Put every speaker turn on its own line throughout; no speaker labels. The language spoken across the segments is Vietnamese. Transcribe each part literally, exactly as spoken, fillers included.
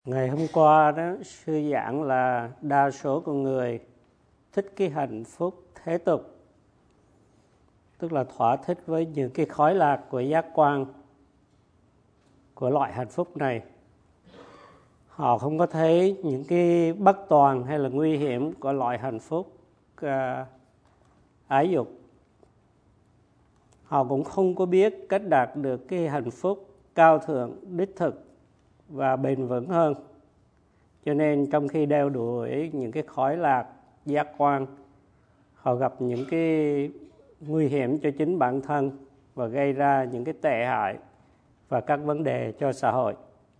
Ngày hôm qua đó, sư giảng là đa số con người thích cái hạnh phúc thế tục, tức là thỏa thích với những cái khoái lạc của giác quan của loại hạnh phúc này. Họ không có thấy những cái bất toàn hay là nguy hiểm của loại hạnh phúc uh, ái dục. Họ cũng không có biết cách đạt được cái hạnh phúc cao thượng, đích thực và bền vững hơn. Cho nên trong khi đeo đuổi những cái khoái lạc giác quan, họ gặp những cái nguy hiểm cho chính bản thân và gây ra những cái tệ hại và các vấn đề cho xã hội.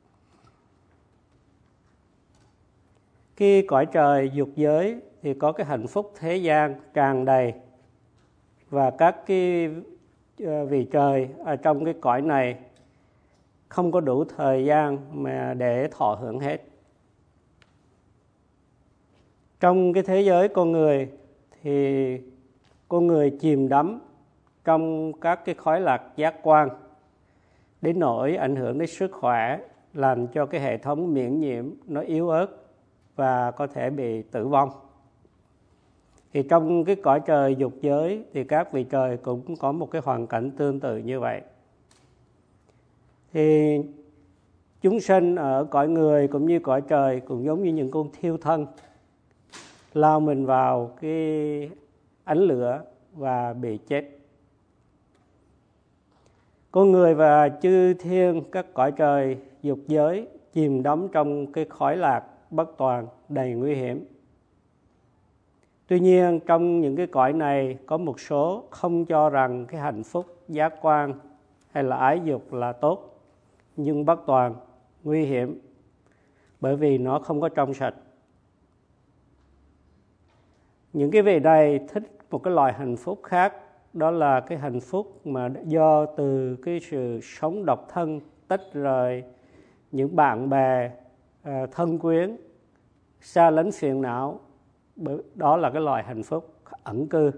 Cái cõi trời dục giới thì có cái hạnh phúc thế gian tràn đầy, và các cái vị trời ở trong cái cõi này không có đủ thời gian mà để thọ hưởng hết. Trong cái thế giới con người thì con người chìm đắm trong các cái khoái lạc giác quan đến nỗi ảnh hưởng đến sức khỏe, làm cho cái hệ thống miễn nhiễm nó yếu ớt và có thể bị tử vong. Thì trong cái cõi trời dục giới thì các vị trời cũng có một cái hoàn cảnh tương tự như vậy. Thì chúng sinh ở cõi người cũng như cõi trời cũng giống như những con thiêu thân, lao mình vào cái ánh lửa và bị chết. Con người và chư thiên các cõi trời dục giới chìm đắm trong cái khoái lạc bất toàn đầy nguy hiểm. Tuy nhiên trong những cái cõi này có một số không cho rằng cái hạnh phúc giác quan hay là ái dục là tốt, nhưng bất toàn, nguy hiểm, bởi vì nó không có trong sạch. Những cái vị này thích một cái loại hạnh phúc khác, đó là cái hạnh phúc mà do từ cái sự sống độc thân, tách rời những bạn bè, thân quyến, xa lánh phiền não. Đó là cái loại hạnh phúc ẩn cư.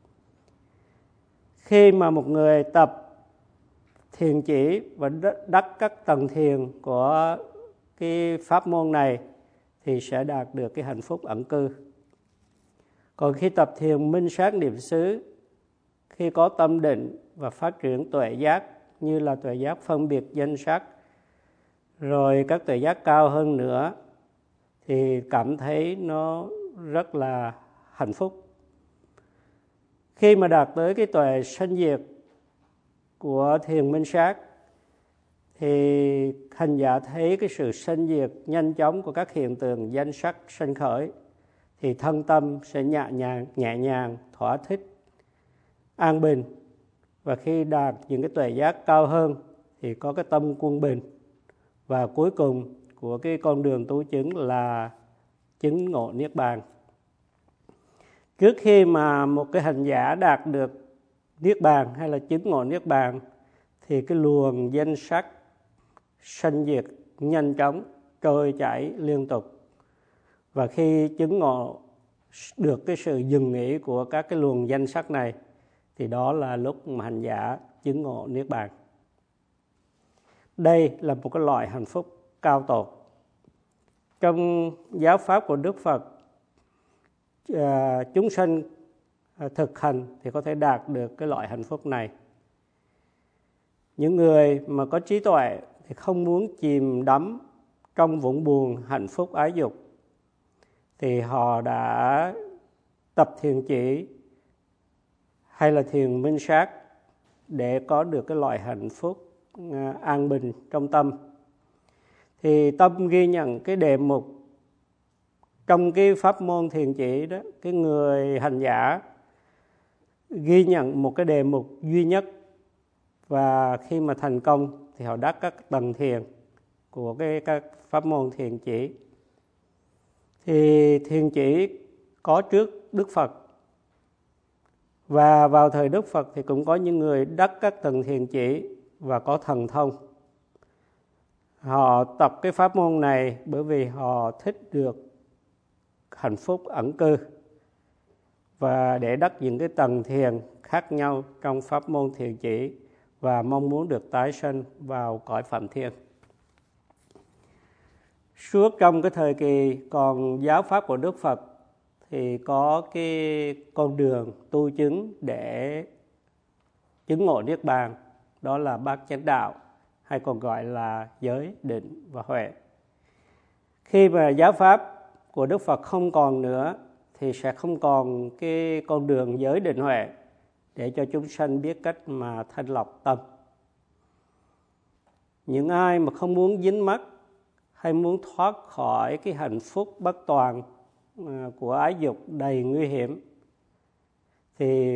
Khi mà một người tập thiền chỉ và đắc các tầng thiền của cái pháp môn này thì sẽ đạt được cái hạnh phúc ẩn cư. Còn khi tập thiền minh sát niệm xứ, khi có tâm định và phát triển tuệ giác như là tuệ giác phân biệt danh sắc, rồi các tuệ giác cao hơn nữa, thì cảm thấy nó rất là hạnh phúc. Khi mà đạt tới cái tuệ sanh diệt của thiền minh sát thì hành giả thấy cái sự sanh diệt nhanh chóng của các hiện tượng danh sắc sanh khởi, thì thân tâm sẽ nhẹ nhàng, nhẹ nhàng, thỏa thích, an bình. Và khi đạt những cái tuệ giác cao hơn thì có cái tâm quân bình. Và cuối cùng của cái con đường tu chứng là chứng ngộ niết bàn. Trước khi mà một cái hành giả đạt được niết bàn hay là chứng ngộ niết bàn thì cái luồng danh sắc sanh diệt nhanh chóng, trôi chảy liên tục. Và khi chứng ngộ được cái sự dừng nghỉ của các cái luồng danh sắc này thì đó là lúc mà hành giả chứng ngộ niết bàn. Đây là một cái loại hạnh phúc cao tột. Trong giáo pháp của Đức Phật, chúng sanh thực hành thì có thể đạt được cái loại hạnh phúc này. Những người mà có trí tuệ thì không muốn chìm đắm trong vũng buồn hạnh phúc ái dục, thì họ đã tập thiền chỉ hay là thiền minh sát để có được cái loại hạnh phúc an bình trong tâm. Thì tâm ghi nhận cái đề mục trong cái pháp môn thiền chỉ đó, cái người hành giả ghi nhận một cái đề mục duy nhất, và khi mà thành công thì họ đắc các tầng thiền của cái các pháp môn thiền chỉ. Thì thiền chỉ có trước Đức Phật, và vào thời Đức Phật thì cũng có những người đắc các tầng thiền chỉ và có thần thông. Họ tập cái pháp môn này bởi vì họ thích được hạnh phúc ẩn cư và để đắc những cái tầng thiền khác nhau trong pháp môn thiền chỉ, và mong muốn được tái sanh vào cõi Phạm Thiên. Suốt trong cái thời kỳ còn giáo pháp của Đức Phật thì có cái con đường tu chứng để chứng ngộ Niết Bàn, đó là bát chánh đạo, hay còn gọi là giới, định và huệ. Khi mà giáo pháp của Đức Phật không còn nữa thì sẽ không còn cái con đường giới, định, huệ để cho chúng sanh biết cách mà thanh lọc tâm. Những ai mà không muốn dính mắc hay muốn thoát khỏi cái hạnh phúc bất toàn của ái dục đầy nguy hiểm thì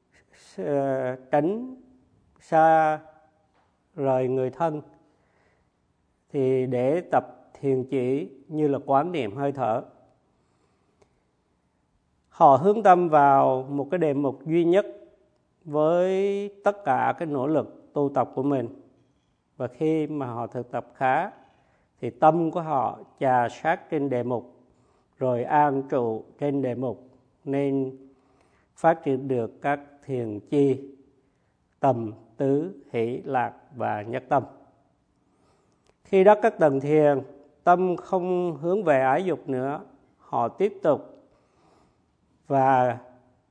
tránh xa rời người thân, thì để tập thiền chỉ như là quán niệm hơi thở. Họ hướng tâm vào một cái đề mục duy nhất với tất cả cái nỗ lực tu tập của mình. Và khi mà họ thực tập khá thì tâm của họ chà sát trên đề mục, rồi an trụ trên đề mục, nên phát triển được các thiền chi tầm, tứ, hỷ, lạc và nhất tâm. Khi đắc các tầng thiền, tâm không hướng về ái dục nữa, họ tiếp tục và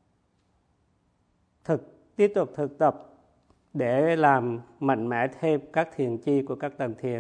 thực tiếp tục thực tập để làm mạnh mẽ thêm các thiền chi của các tầng thiền.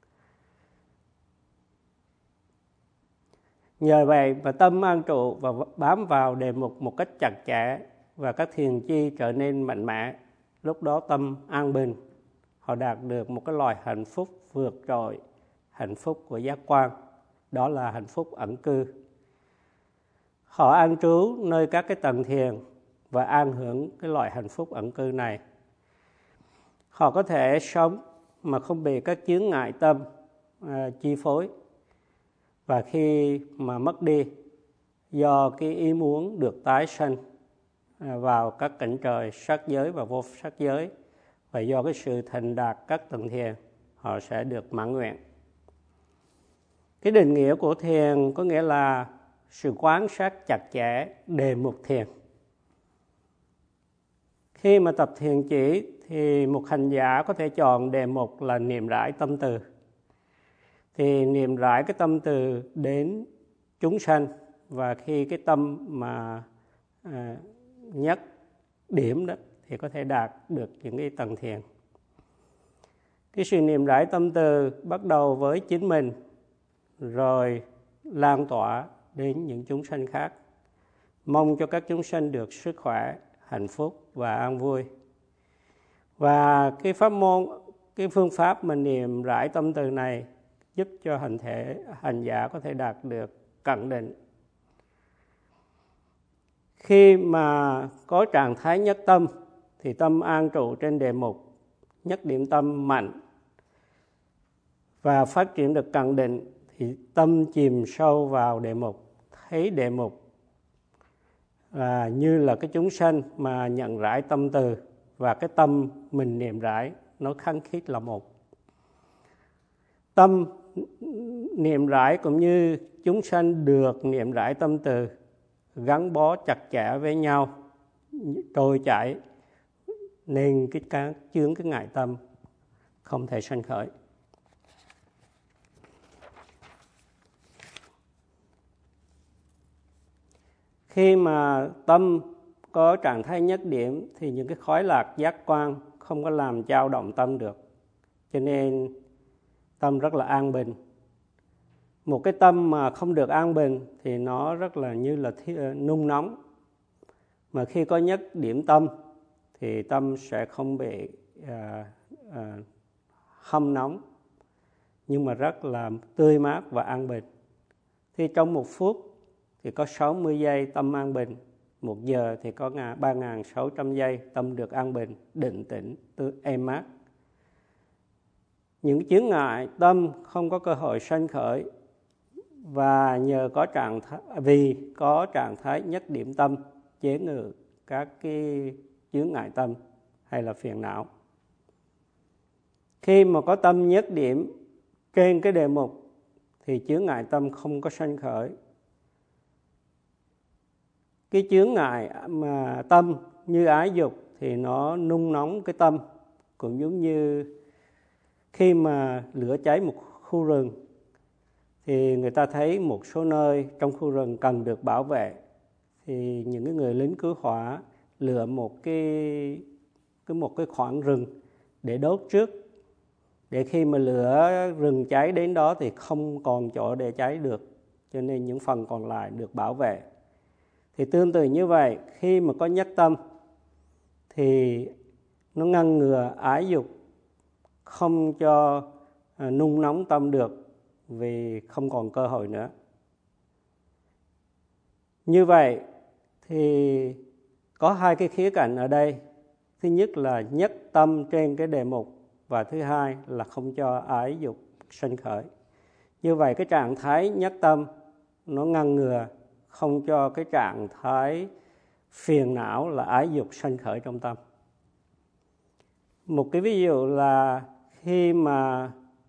Nhờ vậy mà tâm an trụ và bám vào đề mục một cách chặt chẽ và các thiền chi trở nên mạnh mẽ. Lúc đó tâm an bình, họ đạt được một cái loài hạnh phúc vượt trội hạnh phúc của giác quan, đó là hạnh phúc ẩn cư. Họ an trú nơi các cái tầng thiền và an hưởng cái loại hạnh phúc ẩn cư này. Họ có thể sống mà không bị các chướng ngại tâm à, chi phối. Và khi mà mất đi do cái ý muốn được tái sanh à, vào các cảnh trời sắc giới và vô sắc giới, và do cái sự thành đạt các tầng thiền, họ sẽ được mãn nguyện. Cái định nghĩa của thiền có nghĩa là sự quan sát chặt chẽ đề mục thiền. Khi mà tập thiền chỉ thì một hành giả có thể chọn đề mục là niệm rải tâm từ. Thì niệm rải cái tâm từ đến chúng sanh, và khi cái tâm mà à, nhất điểm đó thì có thể đạt được những cái tầng thiền. Cái sự niệm rải tâm từ bắt đầu với chính mình, rồi lan tỏa đến những chúng sanh khác. Mong cho các chúng sanh được sức khỏe, hạnh phúc và an vui. Và cái pháp môn, cái phương pháp mà niệm rải tâm từ này giúp cho hành thể hành giả có thể đạt được cận định. Khi mà có trạng thái nhất tâm thì tâm an trụ trên đề mục, nhất điểm tâm mạnh và phát triển được cận định thì tâm chìm sâu vào đề mục, thấy đề mục à, như là cái chúng sanh mà nhận rải tâm từ, và cái tâm mình niệm rải nó khăng khít là một. Tâm niệm rải cũng như chúng sanh được niệm rải tâm từ gắn bó chặt chẽ với nhau, trôi chảy, nên cái các chướng cái ngại tâm không thể sanh khởi. Khi mà tâm có trạng thái nhất điểm thì những cái khói lạc giác quan không có làm dao động tâm được, cho nên tâm rất là an bình. Một cái tâm mà không được an bình thì nó rất là như là nung nóng. Mà khi có nhất điểm tâm thì tâm sẽ không bị à, à, hâm nóng, nhưng mà rất là tươi mát và an bình. Thì trong một phút thì có sáu mươi giây tâm an bình, một giờ thì có ba nghìn sáu trăm giây tâm được an bình, định tĩnh, êm mát. Những chướng ngại tâm không có cơ hội sanh khởi, và nhờ có trạng thái, vì có trạng thái nhất điểm tâm chế ngự các cái chướng ngại tâm hay là phiền não. Khi mà có tâm nhất điểm trên cái đề mục thì chướng ngại tâm không có sanh khởi. Cái chướng ngại mà tâm như ái dục thì nó nung nóng cái tâm, cũng giống như khi mà lửa cháy một khu rừng thì người ta thấy một số nơi trong khu rừng cần được bảo vệ, thì những cái người lính cứu hỏa lựa một cái, cái một cái khoảng rừng để đốt trước, để khi mà lửa rừng cháy đến đó thì không còn chỗ để cháy được, cho nên những phần còn lại được bảo vệ. Thì tương tự như vậy, khi mà có nhất tâm thì nó ngăn ngừa ái dục không cho à, nung nóng tâm được, vì không còn cơ hội nữa. Như vậy thì có hai cái khía cạnh ở đây. Thứ nhất là nhất tâm trên cái đề mục, và thứ hai là không cho ái dục sanh khởi. Như vậy cái trạng thái nhất tâm nó ngăn ngừa không cho cái trạng thái phiền não là ái dục sanh khởi trong tâm. Một cái ví dụ là khi mà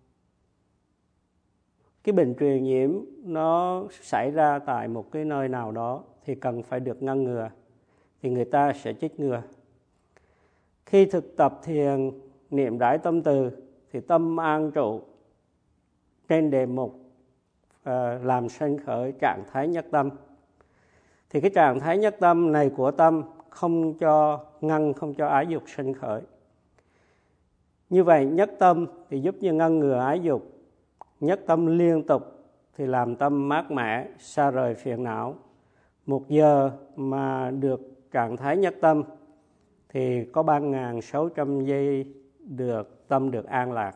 cái bệnh truyền nhiễm nó xảy ra tại một cái nơi nào đó thì cần phải được ngăn ngừa, thì người ta sẽ chích ngừa. Khi thực tập thiền niệm Đại Tâm Từ thì tâm an trụ trên đề mục à, làm sanh khởi trạng thái nhất tâm. Thì cái trạng thái nhất tâm này của tâm không cho ngăn, không cho ái dục sanh khởi. Như vậy nhất tâm thì giúp như ngăn ngừa ái dục. Nhất tâm liên tục thì làm tâm mát mẻ, xa rời phiền não. Một giờ mà được trạng thái nhất tâm thì có ba nghìn sáu trăm giây được tâm được an lạc.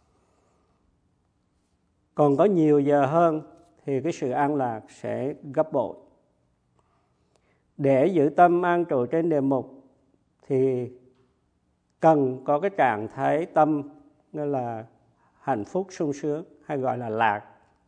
Còn có nhiều giờ hơn thì cái sự an lạc sẽ gấp bội. Để giữ tâm an trụ trên đề mục thì cần có cái trạng thái tâm như là hạnh phúc sung sướng, hay gọi là lạc.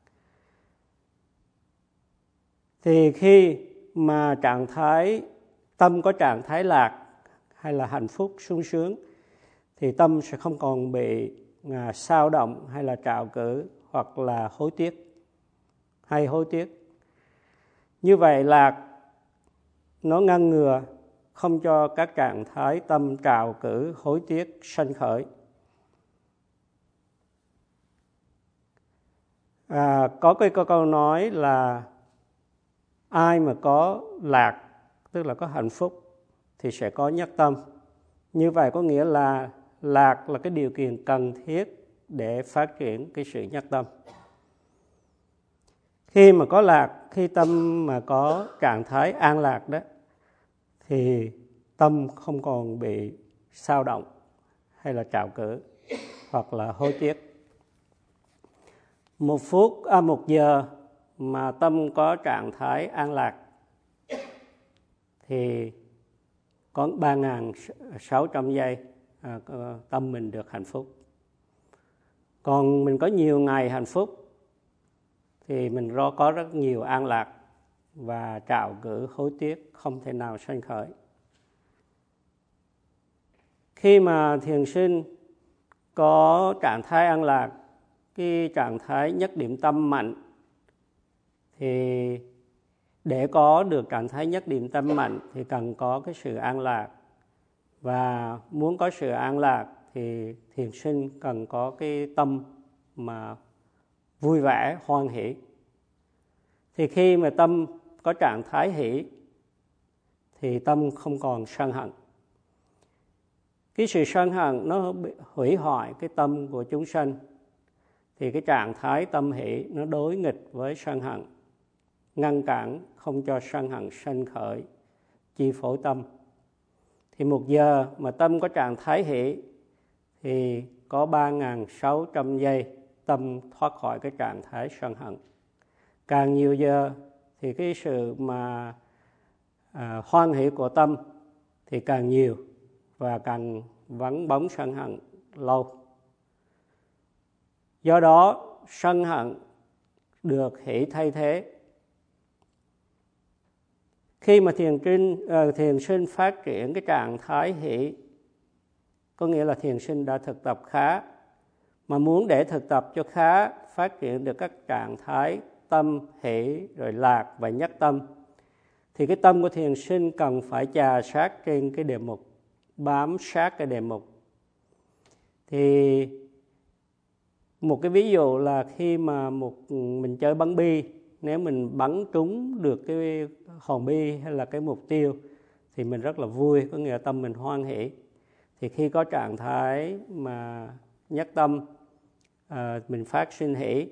Thì khi mà trạng thái tâm có trạng thái lạc hay là hạnh phúc sung sướng thì tâm sẽ không còn bị à, xao động hay là trạo cử hoặc là hối tiếc hay hối tiếc. Như vậy lạc nó ngăn ngừa không cho các trạng thái tâm trạo cử hối tiếc sanh khởi. À, có cái câu nói là ai mà có lạc, tức là có hạnh phúc, thì sẽ có nhất tâm. Như vậy có nghĩa là lạc là cái điều kiện cần thiết để phát triển cái sự nhất tâm. Khi mà có lạc, khi tâm mà có trạng thái an lạc đó, thì tâm không còn bị xao động hay là trạo cử hoặc là hối tiếc. Một phút, à, một giờ mà tâm có trạng thái an lạc thì có ba nghìn sáu trăm giây à, tâm mình được hạnh phúc. Còn mình có nhiều ngày hạnh phúc thì mình có rất nhiều an lạc và trạo cử hối tiếc không thể nào sanh khởi. Khi mà thiền sinh có trạng thái an lạc, cái trạng thái nhất điểm tâm mạnh, thì để có được trạng thái nhất điểm tâm mạnh thì cần có cái sự an lạc. Và muốn có sự an lạc thì thiền sinh cần có cái tâm mà vui vẻ, hoan hỷ. Thì khi mà tâm có trạng thái hỷ thì tâm không còn sân hận. Cái sự sân hận nó hủy hoại cái tâm của chúng sanh. Thì cái trạng thái tâm hỷ nó đối nghịch với sân hận, ngăn cản không cho sân hận sanh khởi, chi phối tâm. Thì một giờ mà tâm có trạng thái hỷ thì có ba nghìn sáu trăm giây tâm thoát khỏi cái trạng thái sân hận. Càng nhiều giờ thì cái sự mà à, hoan hỷ của tâm thì càng nhiều và càng vắng bóng sân hận lâu. Do đó sân hận được hỷ thay thế. Khi mà thiền sinh, uh, thiền sinh phát triển cái trạng thái hỷ, có nghĩa là thiền sinh đã thực tập khá. Mà muốn để thực tập cho khá, phát triển được các trạng thái tâm, hỷ, rồi lạc và nhất tâm, thì cái tâm của thiền sinh cần phải chà sát trên cái đề mục, bám sát cái đề mục. Thì Một cái ví dụ là khi mà một mình chơi bắn bi, nếu mình bắn trúng được cái hòn bi hay là cái mục tiêu thì mình rất là vui, có nghĩa là tâm mình hoan hỷ. Thì khi có trạng thái mà nhất tâm, à, mình phát sinh hỷ.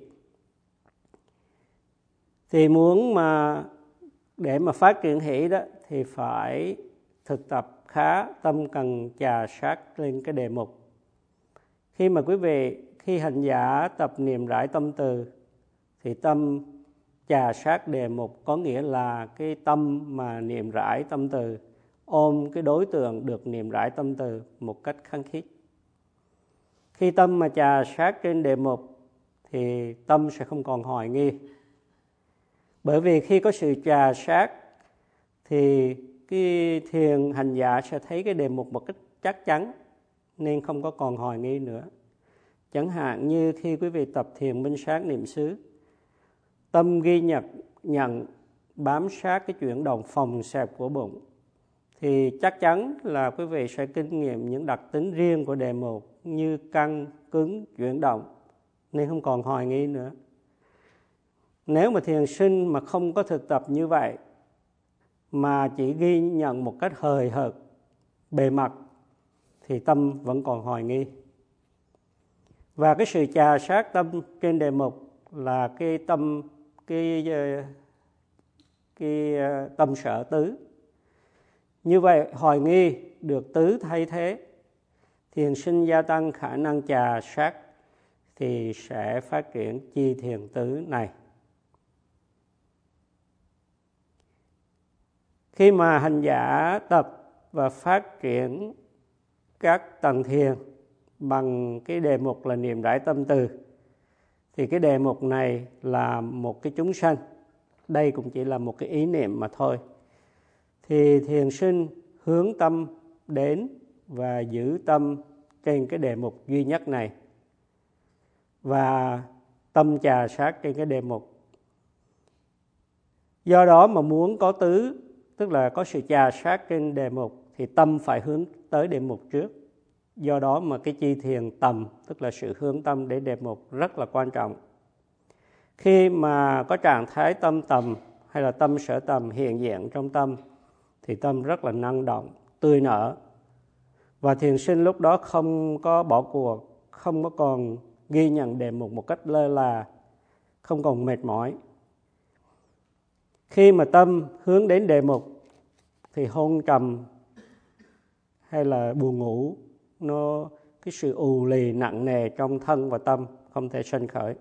Thì muốn mà để mà phát triển hỷ đó thì phải thực tập khá, tâm cần chà sát lên cái đề mục. Khi mà quý vị, khi hành giả tập niệm rải tâm từ thì tâm chà sát đề mục, có nghĩa là cái tâm mà niệm rải tâm từ ôm cái đối tượng được niệm rải tâm từ một cách khăng khít. Khi tâm mà chà sát trên đề mục thì tâm sẽ không còn hoài nghi. Bởi vì khi có sự chà sát thì cái thiền hành giả sẽ thấy cái đề mục một cách chắc chắn, nên không có còn hoài nghi nữa. Chẳng hạn như khi quý vị tập thiền minh sát niệm xứ, tâm ghi nhận, nhận bám sát cái chuyển động phồng xẹp của bụng, thì chắc chắn là quý vị sẽ kinh nghiệm những đặc tính riêng của đề mục như căng, cứng, chuyển động, nên không còn hoài nghi nữa. Nếu mà thiền sinh mà không có thực tập như vậy, mà chỉ ghi nhận một cách hời hợt, bề mặt, thì tâm vẫn còn hoài nghi. Và cái sự chà sát tâm trên đề mục là cái tâm cái, cái tâm sở tứ. Như vậy hoài nghi được tứ thay thế, thiền sinh gia tăng khả năng chà sát thì sẽ phát triển chi thiền tứ này. Khi mà hành giả tập và phát triển các tầng thiền bằng cái đề mục là niệm rải tâm từ, thì cái đề mục này là một cái chúng sanh, đây cũng chỉ là một cái ý niệm mà thôi. Thì thiền sinh hướng tâm đến và giữ tâm trên cái đề mục duy nhất này, và tâm chà sát trên cái đề mục. Do đó mà muốn có tứ, tức là có sự chà sát trên đề mục, thì tâm phải hướng tới đề mục trước. Do đó mà cái chi thiền tầm, tức là sự hướng tâm đến đề mục rất là quan trọng. Khi mà có trạng thái tâm tầm hay là tâm sở tầm hiện diện trong tâm, thì tâm rất là năng động, tươi nở. Và thiền sinh lúc đó không có bỏ cuộc, không có còn ghi nhận đề mục một cách lơ là, không còn mệt mỏi. Khi mà tâm hướng đến đề mục thì hôn trầm hay là buồn ngủ, nó cái sự ù lì nặng nề trong thân và tâm không thể sanh khởi.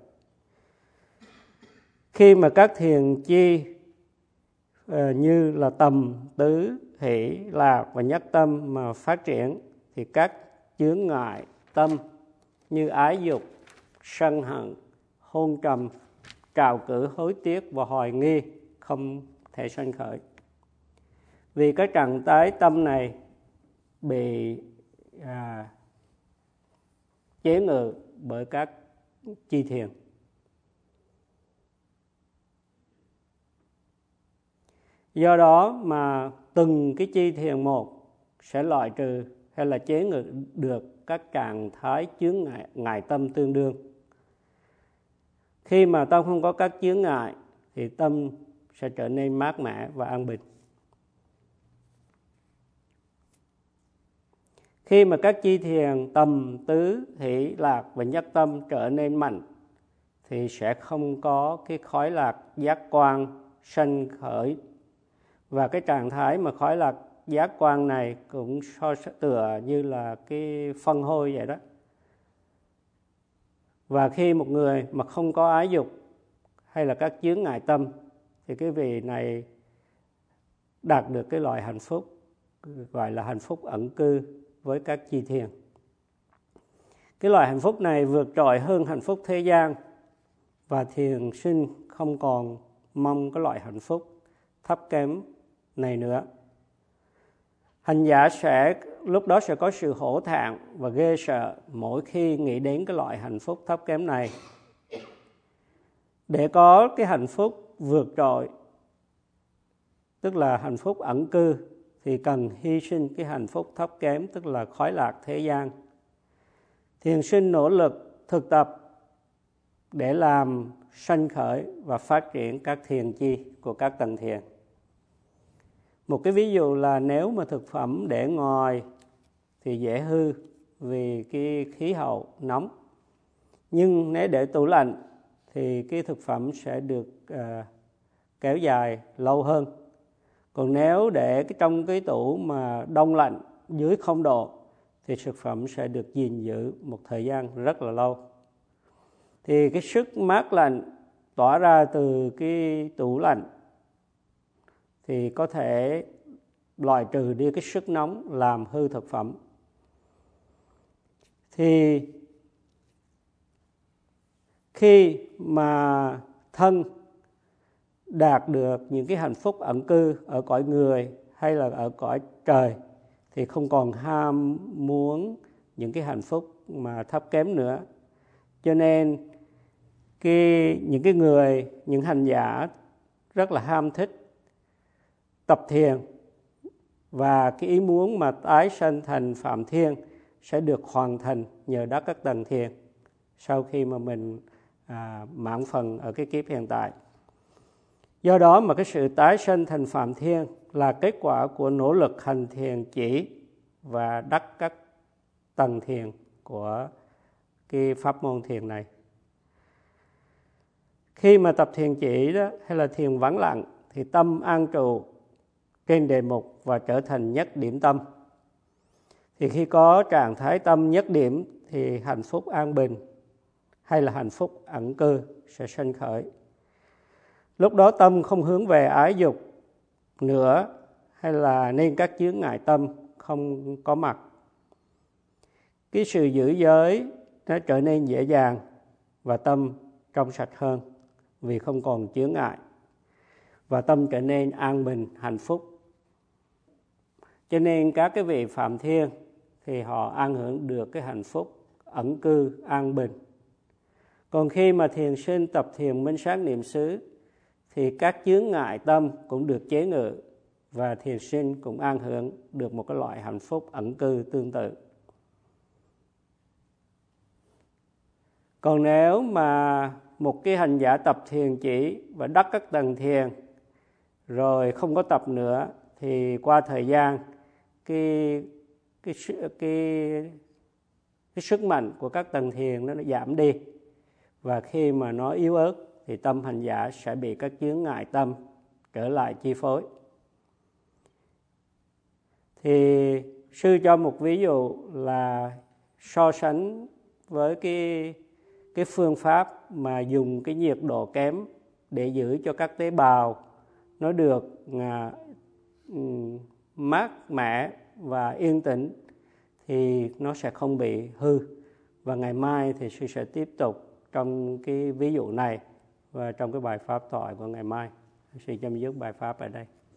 Khi mà các thiền chi uh, như là tầm, tứ, hỷ, lạc và nhất tâm mà phát triển, thì các chướng ngại tâm như ái dục, sân hận, hôn trầm, trào cử, hối tiếc và hoài nghi không thể sanh khởi. Vì cái trạng thái tâm này bị à, chế ngự bởi các chi thiền. Do đó mà từng cái chi thiền một sẽ loại trừ hay là chế ngự được các trạng thái chướng ngại, ngại tâm tương đương. Khi mà tâm không có các chướng ngại thì tâm sẽ trở nên mát mẻ và an bình. Khi mà các chi thiền tầm, tứ, hỷ, lạc và nhất tâm trở nên mạnh thì sẽ không có cái khói lạc giác quan sanh khởi. Và cái trạng thái mà khói lạc giác quan này cũng so tựa như là cái phân hôi vậy đó. Và khi một người mà không có ái dục hay là các chướng ngại tâm thì cái vị này đạt được cái loại hạnh phúc gọi là hạnh phúc ẩn cư với các chi thiền. Cái loại hạnh phúc này vượt trội hơn hạnh phúc thế gian, và thiền sinh không còn mong cái loại hạnh phúc thấp kém này nữa. Hành giả sẽ lúc đó sẽ có sự hổ thẹn và ghê sợ mỗi khi nghĩ đến cái loại hạnh phúc thấp kém này. Để có cái hạnh phúc vượt trội, tức là hạnh phúc ẩn cư, thì cần hy sinh cái hạnh phúc thấp kém, tức là khói lạc thế gian. Thiền sinh nỗ lực thực tập để làm sanh khởi và phát triển các thiền chi của các tầng thiền. Một cái ví dụ là nếu mà thực phẩm để ngoài thì dễ hư vì cái khí hậu nóng. Nhưng nếu để tủ lạnh thì cái thực phẩm sẽ được uh, kéo dài lâu hơn. Còn nếu để cái trong cái tủ mà đông lạnh dưới không độ thì thực phẩm sẽ được gìn giữ một thời gian rất là lâu. Thì cái sức mát lạnh tỏa ra từ cái tủ lạnh thì có thể loại trừ đi cái sức nóng làm hư thực phẩm. Thì khi mà thân đạt được những cái hạnh phúc ẩn cư ở cõi người hay là ở cõi trời thì không còn ham muốn những cái hạnh phúc mà thấp kém nữa. Cho nên cái, những cái người, những hành giả rất là ham thích tập thiền và cái ý muốn mà tái sanh thành Phạm Thiên sẽ được hoàn thành nhờ đắc các tầng thiền sau khi mà mình à, mãn phần ở cái kiếp hiện tại. Do đó mà cái sự tái sanh thành Phạm Thiên là kết quả của nỗ lực hành thiền chỉ và đắc các tầng thiền của cái pháp môn thiền này. Khi mà tập thiền chỉ đó hay là thiền vắng lặng thì tâm an trụ trên đề mục và trở thành nhất điểm tâm. Thì khi có trạng thái tâm nhất điểm thì hạnh phúc an bình hay là hạnh phúc ẩn cư sẽ sanh khởi. Lúc đó tâm không hướng về ái dục nữa hay là nên các chướng ngại tâm không có mặt. Cái sự giữ giới nó trở nên dễ dàng và tâm trong sạch hơn vì không còn chướng ngại. Và tâm trở nên an bình, hạnh phúc. Cho nên các cái vị Phạm Thiên thì họ an hưởng được cái hạnh phúc ẩn cư, an bình. Còn khi mà thiền sinh tập thiền minh sát niệm xứ thì các chướng ngại tâm cũng được chế ngự và thiền sinh cũng an hưởng được một cái loại hạnh phúc ẩn cư tương tự. Còn nếu mà một cái hành giả tập thiền chỉ và đắc các tầng thiền rồi không có tập nữa thì qua thời gian cái cái cái cái sức mạnh của các tầng thiền nó, nó giảm đi, và khi mà nó yếu ớt thì tâm hành giả sẽ bị các chướng ngại tâm trở lại chi phối. Thì sư cho một ví dụ là so sánh với cái cái phương pháp mà dùng cái nhiệt độ kém để giữ cho các tế bào nó được à, mát mẻ và yên tĩnh thì nó sẽ không bị hư. Và ngày mai thì sư sẽ tiếp tục trong cái ví dụ này và trong cái bài pháp thoại của ngày mai. Sư chấm dứt bài pháp ở đây.